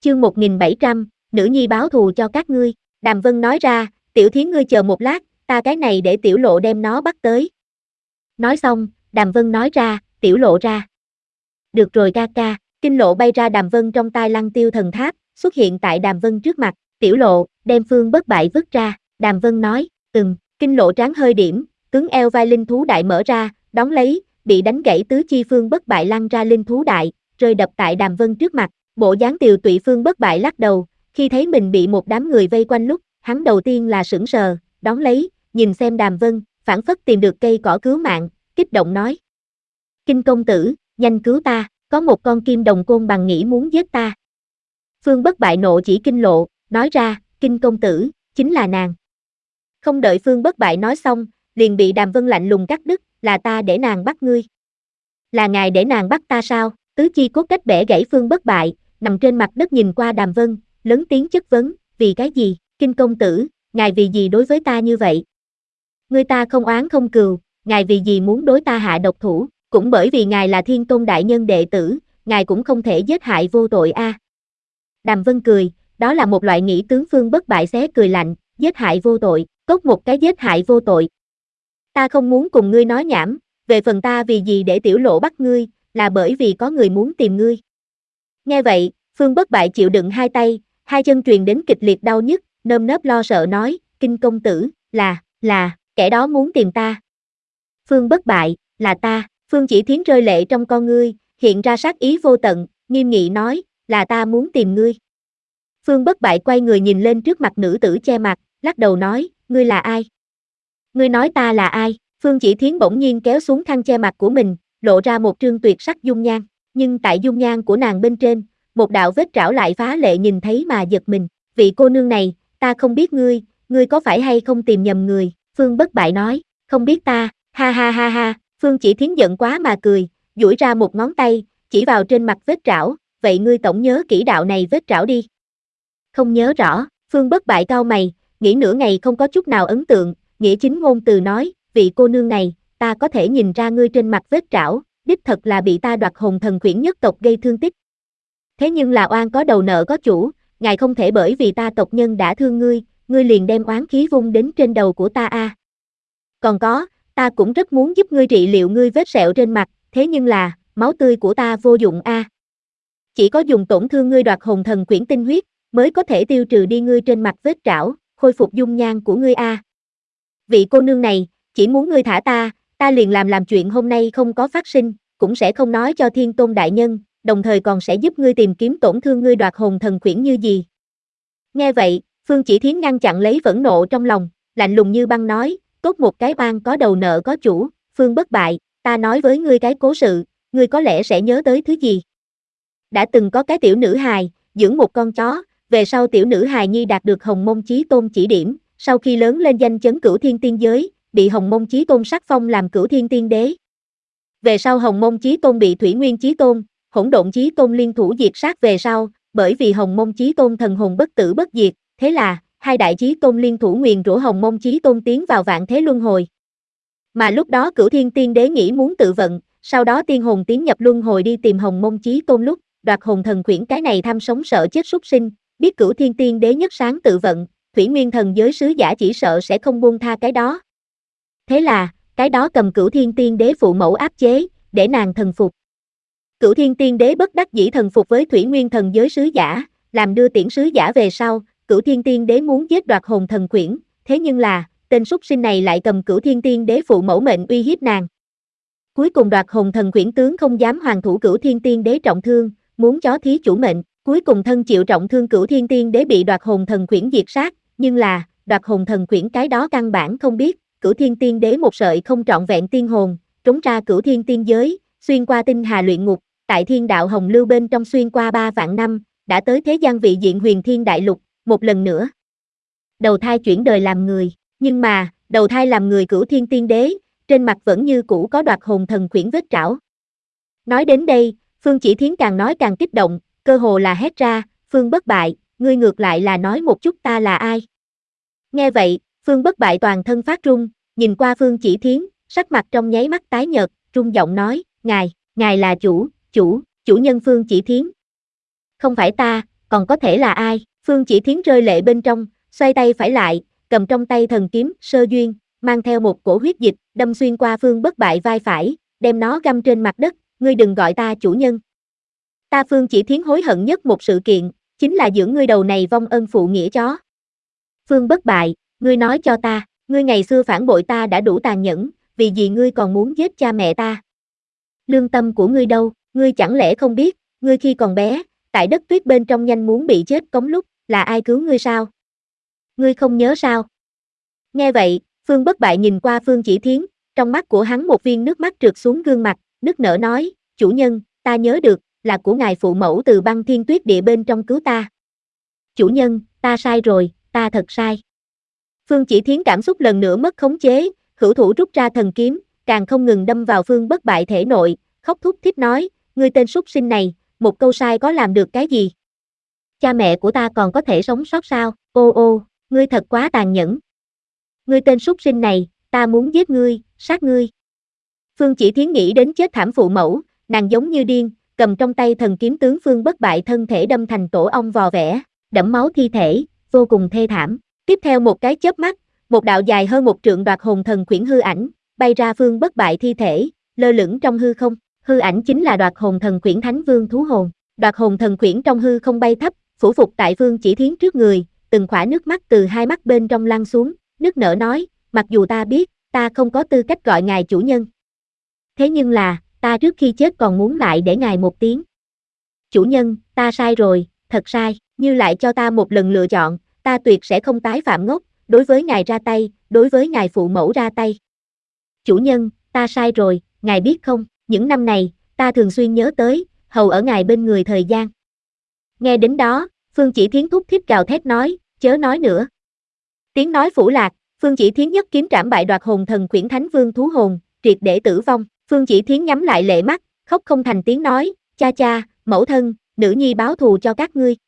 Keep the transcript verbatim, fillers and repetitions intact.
Chương một nghìn bảy trăm, nữ nhi báo thù cho các ngươi. Đàm Vân nói ra, Tiểu Thiến ngươi chờ một lát, ta cái này để Tiểu Lộ đem nó bắt tới. Nói xong, Đàm Vân nói ra, Tiểu Lộ ra. Được rồi ca ca, Kinh Lộ bay ra Đàm Vân trong tai Lăng Tiêu thần tháp, xuất hiện tại Đàm Vân trước mặt, Tiểu Lộ, đem Phương Bất Bại vứt ra, Đàm Vân nói, ừm, Kinh Lộ tráng hơi điểm, tướng eo vai linh thú đại mở ra, đón lấy, bị đánh gãy tứ chi Phương Bất Bại lăn ra linh thú đại, rơi đập tại Đàm Vân trước mặt, bộ dáng tiều tụy Phương Bất Bại lắc đầu, khi thấy mình bị một đám người vây quanh lúc, hắn đầu tiên là sững sờ, đón lấy, nhìn xem Đàm Vân, phảng phất tìm được cây cỏ cứu mạng, kích động nói. Kinh công tử, nhanh cứu ta, có một con kim đồng côn bằng nghĩ muốn giết ta. Phương Bất Bại nộ chỉ Kinh Lộ, nói ra, Kinh công tử, chính là nàng. Không đợi Phương Bất Bại nói xong, liền bị Đàm Vân lạnh lùng cắt đứt, là ta để nàng bắt ngươi. Là ngài để nàng bắt ta sao? Tứ chi cốt cách bẻ gãy Phương Bất Bại, nằm trên mặt đất nhìn qua Đàm Vân, lớn tiếng chất vấn, vì cái gì, Kinh công tử, ngài vì gì đối với ta như vậy? Ngươi ta không oán không cừu, ngài vì gì muốn đối ta hạ độc thủ, cũng bởi vì ngài là Thiên Tôn đại nhân đệ tử, ngài cũng không thể giết hại vô tội a. À. Đàm Vân cười, đó là một loại nghĩ tướng Phương Bất Bại xé cười lạnh, giết hại vô tội, cốt một cái giết hại vô tội. Ta không muốn cùng ngươi nói nhảm, về phần ta vì gì để Tiểu Lộ bắt ngươi, là bởi vì có người muốn tìm ngươi. Nghe vậy, Phương Bất Bại chịu đựng hai tay, hai chân truyền đến kịch liệt đau nhức, nơm nớp lo sợ nói, Kinh công tử, là, là, kẻ đó muốn tìm ta. Phương Bất Bại, là ta, Phương Chỉ Thiến rơi lệ trong con ngươi, hiện ra sát ý vô tận, nghiêm nghị nói, là ta muốn tìm ngươi. Phương Bất Bại quay người nhìn lên trước mặt nữ tử che mặt, lắc đầu nói, ngươi là ai? Ngươi nói ta là ai? Phương Chỉ Thiến bỗng nhiên kéo xuống khăn che mặt của mình, lộ ra một trương tuyệt sắc dung nhan, nhưng tại dung nhan của nàng bên trên, một đạo vết trảo lại phá lệ nhìn thấy mà giật mình, vị cô nương này, ta không biết ngươi, ngươi có phải hay không tìm nhầm người? Phương Bất Bại nói, không biết ta, ha ha ha ha, Phương Chỉ Thiến giận quá mà cười, duỗi ra một ngón tay, chỉ vào trên mặt vết trảo, vậy ngươi tổng nhớ kỹ đạo này vết trảo đi. Không nhớ rõ, Phương Bất Bại cau mày, nghĩ nửa ngày không có chút nào ấn tượng, nghĩa chính ngôn từ nói, vị cô nương này, ta có thể nhìn ra ngươi trên mặt vết trảo, đích thật là bị ta Đoạt Hồn Thần Khuyển nhất tộc gây thương tích. Thế nhưng là oan có đầu nợ có chủ, ngài không thể bởi vì ta tộc nhân đã thương ngươi, ngươi liền đem oán khí vung đến trên đầu của ta a. À. Còn có, ta cũng rất muốn giúp ngươi trị liệu ngươi vết sẹo trên mặt, thế nhưng là, máu tươi của ta vô dụng a. À. Chỉ có dùng tổn thương ngươi Đoạt Hồn Thần Khuyển tinh huyết, mới có thể tiêu trừ đi ngươi trên mặt vết trảo, khôi phục dung nhan của ngươi a. À. Vị cô nương này, chỉ muốn ngươi thả ta, ta liền làm làm chuyện hôm nay không có phát sinh, cũng sẽ không nói cho Thiên Tôn đại nhân, đồng thời còn sẽ giúp ngươi tìm kiếm tổn thương ngươi Đoạt Hồn Thần Khuyển như gì. Nghe vậy, Phương Chỉ Thiến ngăn chặn lấy phẫn nộ trong lòng, lạnh lùng như băng nói, tốt một cái oan có đầu nợ có chủ, Phương Bất Bại, ta nói với ngươi cái cố sự, ngươi có lẽ sẽ nhớ tới thứ gì. Đã từng có cái tiểu nữ hài, dưỡng một con chó, về sau tiểu nữ hài nhi đạt được Hồng Mông Chí Tôn chỉ điểm, sau khi lớn lên danh chấn Cửu Thiên Tiên giới, bị Hồng Mông Chí Tôn sắc phong làm Cửu Thiên Tiên đế. Về sau Hồng Mông Chí Tôn bị Thủy Nguyên Chí Tôn, Hỗn Độn Chí Tôn liên thủ diệt sát về sau, bởi vì Hồng Mông Chí Tôn thần hồn bất tử bất diệt, thế là, hai đại Chí Tôn liên thủ nguyền rủa Hồng Mông Chí Tôn tiến vào vạn thế luân hồi. Mà lúc đó Cửu Thiên Tiên đế nghĩ muốn tự vận, sau đó tiên hồn tiến nhập luân hồi đi tìm Hồng Mông Chí Tôn lúc, Đoạt Hồn Thần Khuyển cái này tham sống sợ chết súc sinh, biết Cửu Thiên Tiên đế nhất sáng tự vận, Thủy Nguyên thần giới sứ giả chỉ sợ sẽ không buông tha cái đó. Thế là, cái đó cầm Cửu Thiên Tiên đế phụ mẫu áp chế, để nàng thần phục. Cửu Thiên Tiên đế bất đắc dĩ thần phục với Thủy Nguyên thần giới sứ giả, làm đưa tiễn sứ giả về sau, Cửu Thiên Tiên đế muốn giết Đoạt Hồn Thần Khuyển, thế nhưng là, tên súc sinh này lại cầm Cửu Thiên Tiên đế phụ mẫu mệnh uy hiếp nàng. Cuối cùng Đoạt Hồn Thần Khuyển tướng không dám hoàn thủ Cửu Thiên Tiên đế trọng thương, muốn chó thí chủ mệnh, cuối cùng thân chịu trọng thương Cửu Thiên Tiên đế bị Đoạt Hồn Thần Khuyển diệt sát, nhưng là, Đoạt Hồn Thần Khuyển cái đó căn bản không biết, Cửu Thiên Tiên đế một sợi không trọn vẹn tiên hồn, trốn ra Cửu Thiên Tiên giới, xuyên qua tinh hà luyện ngục, tại thiên đạo hồng lưu bên trong xuyên qua ba vạn năm, đã tới thế gian vị diện huyền thiên đại lục, một lần nữa. Đầu thai chuyển đời làm người, nhưng mà, đầu thai làm người Cửu Thiên Tiên đế, trên mặt vẫn như cũ có Đoạt Hồn Thần Khuyển vết trảo. Nói đến đây, Phương Chỉ Thiến càng nói càng kích động, cơ hồ là hét ra, Phương Bất Bại, ngươi ngược lại là nói một chút ta là ai. Nghe vậy, Phương Bất Bại toàn thân phát run, nhìn qua Phương Chỉ Thiến, sắc mặt trong nháy mắt tái nhợt, run giọng nói, ngài, ngài là chủ, chủ, chủ nhân Phương Chỉ Thiến. Không phải ta, còn có thể là ai? Phương Chỉ Thiến rơi lệ bên trong, xoay tay phải lại, cầm trong tay thần kiếm Sơ Duyên, mang theo một cổ huyết dịch, đâm xuyên qua Phương Bất Bại vai phải, đem nó găm trên mặt đất, ngươi đừng gọi ta chủ nhân. Ta Phương Chỉ Thiến hối hận nhất một sự kiện, chính là dưỡng ngươi đầu này vong ân phụ nghĩa chó. Phương Bất Bại, ngươi nói cho ta, ngươi ngày xưa phản bội ta đã đủ tàn nhẫn, vì gì ngươi còn muốn giết cha mẹ ta? Lương tâm của ngươi đâu, ngươi chẳng lẽ không biết, ngươi khi còn bé, tại đất tuyết bên trong nhanh muốn bị chết cống lúc, là ai cứu ngươi sao? Ngươi không nhớ sao? Nghe vậy, Phương Bất Bại nhìn qua Phương Chỉ Thiến, trong mắt của hắn một viên nước mắt trượt xuống gương mặt, nức nở nói, chủ nhân, ta nhớ được, là của ngài phụ mẫu từ băng thiên tuyết địa bên trong cứu ta. Chủ nhân, ta sai rồi, ta thật sai. Phương Chỉ Thiến cảm xúc lần nữa mất khống chế, hữu thủ rút ra thần kiếm, càng không ngừng đâm vào Phương Bất Bại thể nội, khóc thút thít nói, ngươi tên súc sinh này, một câu sai có làm được cái gì? Cha mẹ của ta còn có thể sống sót sao? Ô ô, ngươi thật quá tàn nhẫn. Ngươi tên súc sinh này, ta muốn giết ngươi, sát ngươi. Phương Chỉ Thiến nghĩ đến chết thảm phụ mẫu, nàng giống như điên, cầm trong tay thần kiếm tướng Phương Bất Bại thân thể đâm thành tổ ong vò vẽ, đẫm máu thi thể, vô cùng thê thảm. Tiếp theo một cái chớp mắt, một đạo dài hơn một trượng đoạt hồn thần khuyển hư ảnh, bay ra Phương Bất Bại thi thể, lơ lửng trong hư không. Hư ảnh chính là đoạt hồn thần khuyển Thánh Vương thú hồn. Đoạt hồn thần khuyển trong hư không bay thấp, phủ phục tại Phương Chỉ Thiến trước người, từng khỏa nước mắt từ hai mắt bên trong lăn xuống, nức nở nói, mặc dù ta biết, ta không có tư cách gọi ngài chủ nhân. Thế nhưng là, ta trước khi chết còn muốn lại để ngài một tiếng. Chủ nhân, ta sai rồi, thật sai, như lại cho ta một lần lựa chọn, ta tuyệt sẽ không tái phạm ngốc, đối với ngài ra tay, đối với ngài phụ mẫu ra tay. Chủ nhân, ta sai rồi, ngài biết không, những năm này, ta thường xuyên nhớ tới, hầu ở ngài bên người thời gian. Nghe đến đó, Phương Chỉ Thiến thúc thiết gào thét nói, chớ nói nữa. Tiếng nói phủ lạc, Phương Chỉ Thiến nhất kiếm trảm bại đoạt hồn thần khuyển Thánh Vương thú hồn, triệt để tử vong. Phương Chỉ Thiến nhắm lại lệ mắt, khóc không thành tiếng nói, cha cha, mẫu thân, nữ nhi báo thù cho các ngươi.